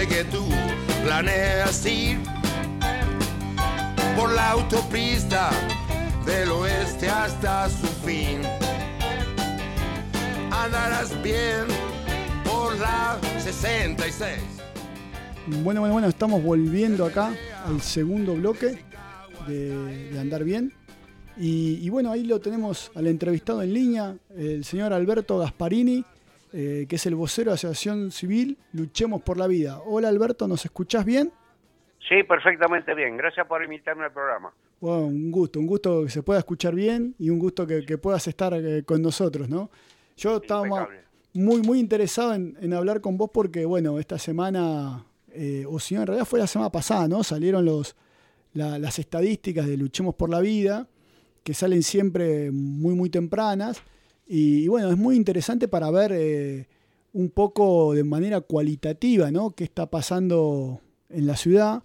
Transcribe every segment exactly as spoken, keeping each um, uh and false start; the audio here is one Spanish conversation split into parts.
que tú planeas ir por la autopista del oeste hasta su fin. Andarás bien por la sesenta y seis. Bueno, bueno, bueno, estamos volviendo acá al segundo bloque de, de Andar Bien. Y, y bueno, ahí lo tenemos al entrevistado en línea, el señor Alberto Gasparini, eh, que es el vocero de Asociación Civil Luchemos por la Vida. Hola Alberto, ¿nos escuchás bien? Sí, perfectamente bien. Gracias por invitarme al programa. Bueno, un gusto, un gusto que se pueda escuchar bien y un gusto que, que puedas estar eh, con nosotros, ¿no? Yo estaba muy, muy interesado en, en hablar con vos porque, bueno, esta semana, eh, o si no, en realidad fue la semana pasada, ¿no? Salieron los, la, las estadísticas de Luchemos por la Vida, que salen siempre muy, muy tempranas. Y, y bueno, es muy interesante para ver eh, un poco de manera cualitativa, ¿no? Qué está pasando en la ciudad.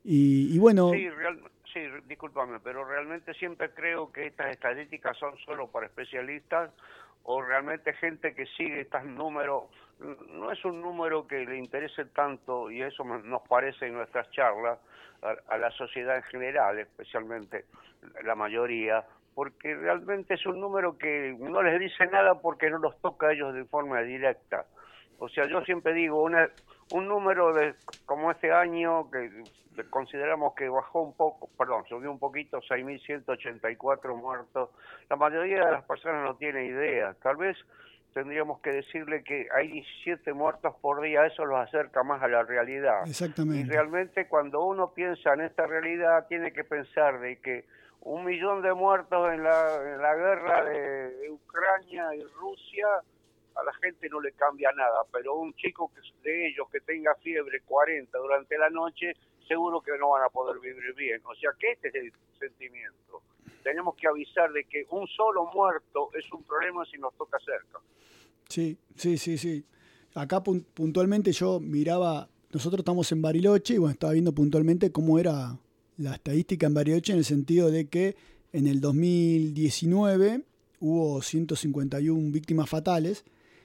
Y, y bueno... Sí, real, sí, discúlpame, pero realmente siempre creo que estas estadísticas son solo para especialistas o realmente gente que sigue estos números. No es un número que le interese tanto, y eso nos parece en nuestras charlas, a, a la sociedad en general, especialmente la mayoría, porque realmente es un número que no les dice nada porque no los toca a ellos de forma directa. O sea, yo siempre digo, una, un número de como este año, que consideramos que bajó un poco, perdón, subió un poquito, seis mil ciento ochenta y cuatro muertos. La mayoría de las personas no tiene idea. Tal vez tendríamos que decirle que hay diecisiete muertos por día, eso los acerca más a la realidad. Exactamente. Y realmente cuando uno piensa en esta realidad, tiene que pensar de que un millón de muertos en la, en la guerra de, de Ucrania y Rusia, a la gente no le cambia nada, pero un chico que, de ellos que tenga fiebre cuarenta durante la noche, seguro que no van a poder vivir bien. O sea que este es el sentimiento. Tenemos que avisar de que un solo muerto es un problema si nos toca cerca. Sí, sí, sí, sí. Acá puntualmente yo miraba, nosotros estamos en Bariloche y bueno, estaba viendo puntualmente cómo era la estadística en Bariloche en el sentido de que en el dos mil diecinueve hubo ciento cincuenta y una víctimas fatales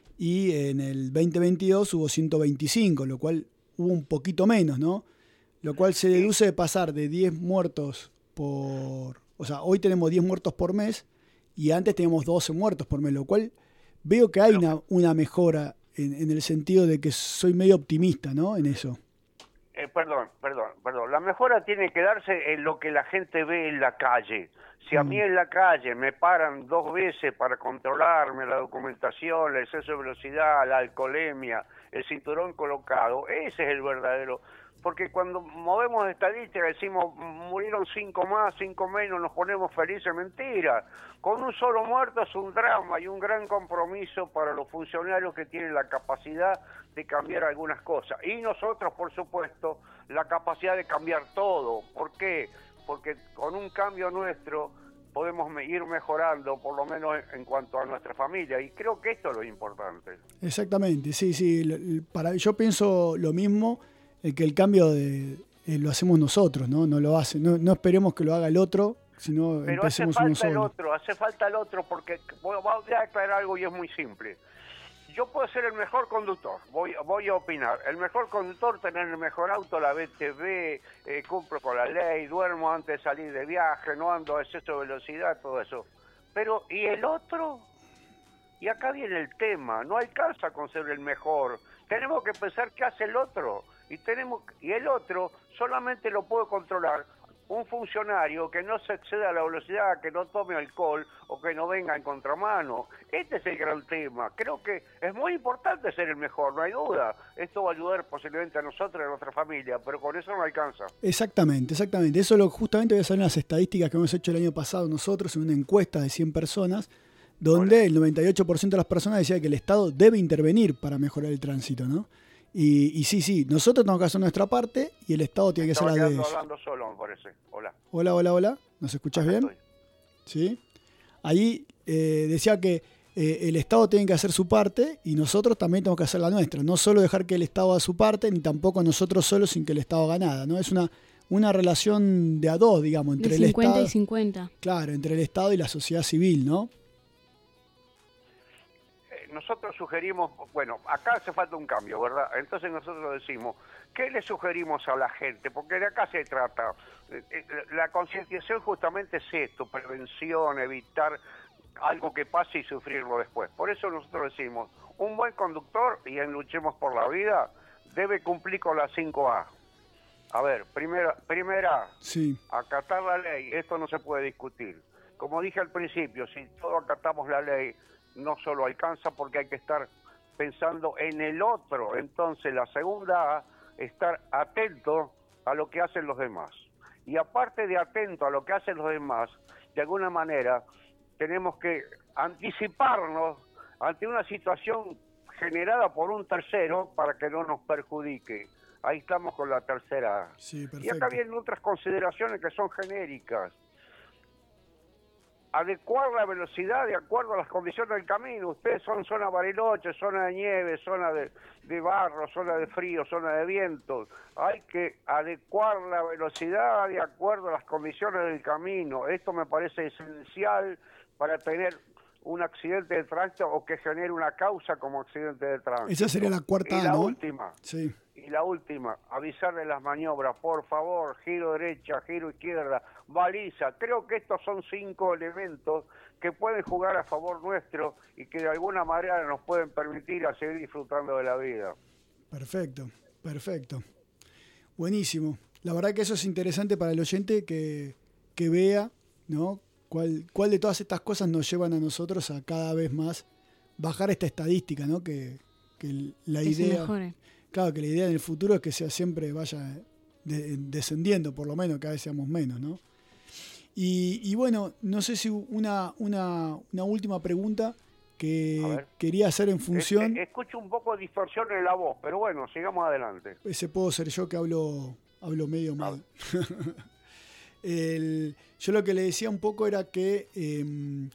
y en el veinte veintidós hubo ciento veinticinco, lo cual hubo un poquito menos, ¿no? Lo cual se deduce de pasar de diez muertos por... O sea, hoy tenemos diez muertos por mes y antes teníamos doce muertos por mes, lo cual veo que hay una, una mejora en, en el sentido de que soy medio optimista, ¿no? En eso. Eh, perdón, perdón, perdón. La mejora tiene que darse en lo que la gente ve en la calle. Si a mí en la calle me paran dos veces para controlarme la documentación, el exceso de velocidad, la alcoholemia, el cinturón colocado, ese es el verdadero. Porque cuando movemos estadísticas decimos murieron cinco más, cinco menos, nos ponemos felices, mentira. Con un solo muerto es un drama y un gran compromiso para los funcionarios que tienen la capacidad de cambiar algunas cosas. Y nosotros, por supuesto, la capacidad de cambiar todo. ¿Por qué? Porque con un cambio nuestro podemos ir mejorando, por lo menos en cuanto a nuestra familia. Y creo que esto es lo importante. Exactamente, sí, sí. Para, yo pienso lo mismo. El que el cambio de, eh, lo hacemos nosotros, ¿no? No lo hace, no, no esperemos que lo haga el otro, sino Pero empecemos hace uno falta el solo. otro, hace falta el otro, porque voy, voy a aclarar algo y es muy simple. Yo puedo ser el mejor conductor, voy, voy a opinar. El mejor conductor, tener el mejor auto, la B T V, eh, cumplo con la ley, duermo antes de salir de viaje, no ando a exceso de velocidad, todo eso. Pero, ¿y el otro? Y acá viene el tema, no alcanza con ser el mejor. Tenemos que pensar qué hace el otro. Y tenemos y el otro solamente lo puede controlar un funcionario que no se exceda a la velocidad, que no tome alcohol o que no venga en contramano. Este es el gran tema. Creo que es muy importante ser el mejor, no hay duda. Esto va a ayudar posiblemente a nosotros y a nuestra familia, pero con eso no alcanza. Exactamente, exactamente. Eso lo justamente voy a salir en las estadísticas que hemos hecho el año pasado nosotros en una encuesta de cien personas, donde Hola. el noventa y ocho por ciento de las personas decía que el Estado debe intervenir para mejorar el tránsito, ¿no? Y, y sí, sí, nosotros tenemos que hacer nuestra parte y el Estado tiene que hacer la de ellos. Estaba hablando solo, me parece. Hola. Hola, hola, hola. ¿Nos escuchás bien? Estoy. Sí. Ahí eh, decía que eh, el Estado tiene que hacer su parte y nosotros también tenemos que hacer la nuestra. No solo dejar que el Estado haga su parte, ni tampoco nosotros solos sin que el Estado haga nada, ¿no? Es una, una relación de a dos, digamos, entre de el cincuenta Estado. y cincuenta. Claro, entre el Estado y la sociedad civil, ¿no? nosotros sugerimos, bueno, acá hace falta un cambio, ¿verdad? Entonces nosotros decimos, ¿qué le sugerimos a la gente? Porque de acá se trata. La concientización justamente es esto, prevención, evitar algo que pase y sufrirlo después. Por eso nosotros decimos, un buen conductor, y en Luchemos por la Vida, debe cumplir con las cinco A. A ver, primera, primera sí. acatar la ley, esto no se puede discutir. Como dije al principio, si todos acatamos la ley, no solo alcanza porque hay que estar pensando en el otro. Entonces, la segunda A, estar atento a lo que hacen los demás. Y aparte de atento a lo que hacen los demás, de alguna manera tenemos que anticiparnos ante una situación generada por un tercero para que no nos perjudique. Ahí estamos con la tercera A. Sí, y acá vienen otras consideraciones que son genéricas. Adecuar la velocidad de acuerdo a las condiciones del camino. Ustedes son zona Bariloche, zona de nieve, zona de, de barro, zona de frío, zona de viento. Hay que adecuar la velocidad de acuerdo a las condiciones del camino. Esto me parece esencial para tener un accidente de tránsito o que genere una causa como accidente de tránsito. Esa sería la cuarta, y la ¿no? última. Sí. Y la última, avisar de las maniobras, por favor, giro derecha, giro izquierda, baliza. Creo que estos son cinco elementos que pueden jugar a favor nuestro y que de alguna manera nos pueden permitir a seguir disfrutando de la vida. Perfecto, perfecto. Buenísimo. La verdad que eso es interesante para el oyente que, que vea, ¿no? Cuál, cuál de todas estas cosas nos llevan a nosotros a cada vez más bajar esta estadística, ¿no? Que, que la que idea... se mejore. Claro, que la idea en el futuro es que sea siempre vaya de, descendiendo, por lo menos, cada vez seamos menos, ¿no? Y, y bueno, no sé si una, una, una última pregunta que quería hacer en función... Es, escucho un poco de distorsión en la voz, pero bueno, sigamos adelante. Ese puedo ser yo que hablo, hablo medio mal. El, yo lo que le decía un poco era que eh,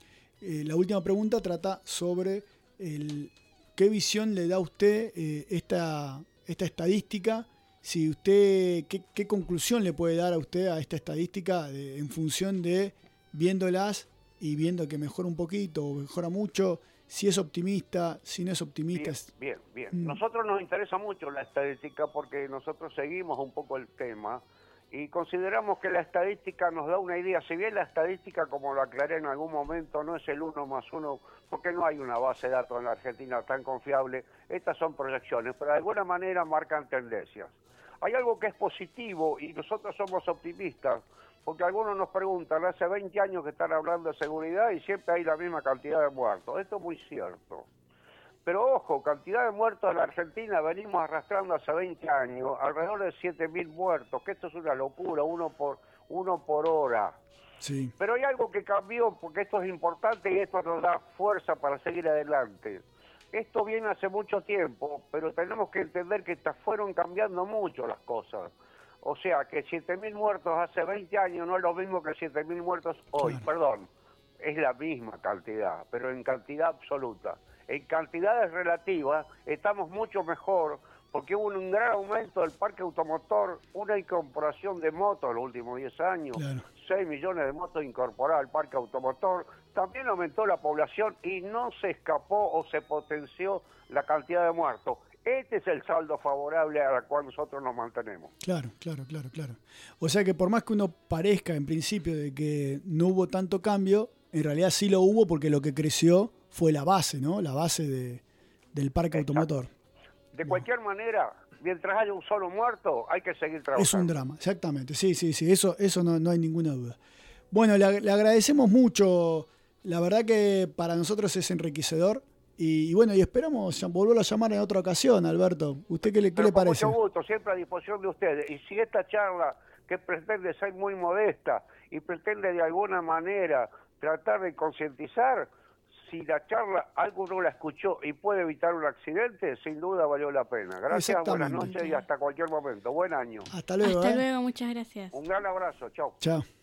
eh, la última pregunta trata sobre el... ¿Qué visión le da a usted eh, esta, esta estadística? Si usted, ¿qué, ¿Qué conclusión le puede dar a usted a esta estadística de, en función de viéndolas y viendo que mejora un poquito o mejora mucho? Si es optimista, si no es optimista. Bien, bien, bien. Mm. Nosotros nos interesa mucho la estadística porque nosotros seguimos un poco el tema y consideramos que la estadística nos da una idea. Si bien la estadística, como lo aclaré en algún momento, no es el uno más uno, porque no hay una base de datos en la Argentina tan confiable, estas son proyecciones, pero de alguna manera marcan tendencias. Hay algo que es positivo y nosotros somos optimistas, porque algunos nos preguntan, hace veinte años que están hablando de seguridad y siempre hay la misma cantidad de muertos. Esto es muy cierto. Pero ojo, cantidad de muertos en la Argentina venimos arrastrando hace veinte años, alrededor de siete mil muertos, que esto es una locura, uno por, uno por hora. Sí. Pero hay algo que cambió, porque esto es importante y esto nos da fuerza para seguir adelante. Esto viene hace mucho tiempo, pero tenemos que entender que fueron cambiando mucho las cosas. O sea, que siete mil muertos hace veinte años no es lo mismo que siete mil muertos hoy, claro. Perdón, es la misma cantidad, pero en cantidad absoluta. En cantidades relativas estamos mucho mejor porque hubo un gran aumento del parque automotor, una incorporación de motos en los últimos diez años, claro. seis millones de motos incorporadas al parque automotor, también aumentó la población y no se escapó o se potenció la cantidad de muertos. Este es el saldo favorable a la cual nosotros nos mantenemos. Claro, claro, claro, claro. O sea que por más que uno parezca en principio de que no hubo tanto cambio, en realidad sí lo hubo porque lo que creció fue la base, ¿no? La base de, del parque Exacto. automotor. De cualquier manera, mientras haya un solo muerto, hay que seguir trabajando. Es un drama, exactamente. Sí, sí, sí, eso, eso no, no hay ninguna duda. Bueno, le, le agradecemos mucho. La verdad que para nosotros es enriquecedor. Y, y bueno, y esperamos volverlo a llamar en otra ocasión, Alberto. ¿Usted qué le, qué le parece? Con mucho gusto, siempre a disposición de ustedes. Y si esta charla, que pretende ser muy modesta y pretende de alguna manera tratar de concientizar, si la charla alguno la escuchó y puede evitar un accidente, sin duda valió la pena. Gracias, buenas noches y hasta cualquier momento. Buen año. Hasta luego. Hasta ¿eh? luego, muchas gracias. Un gran abrazo, chao. Chao.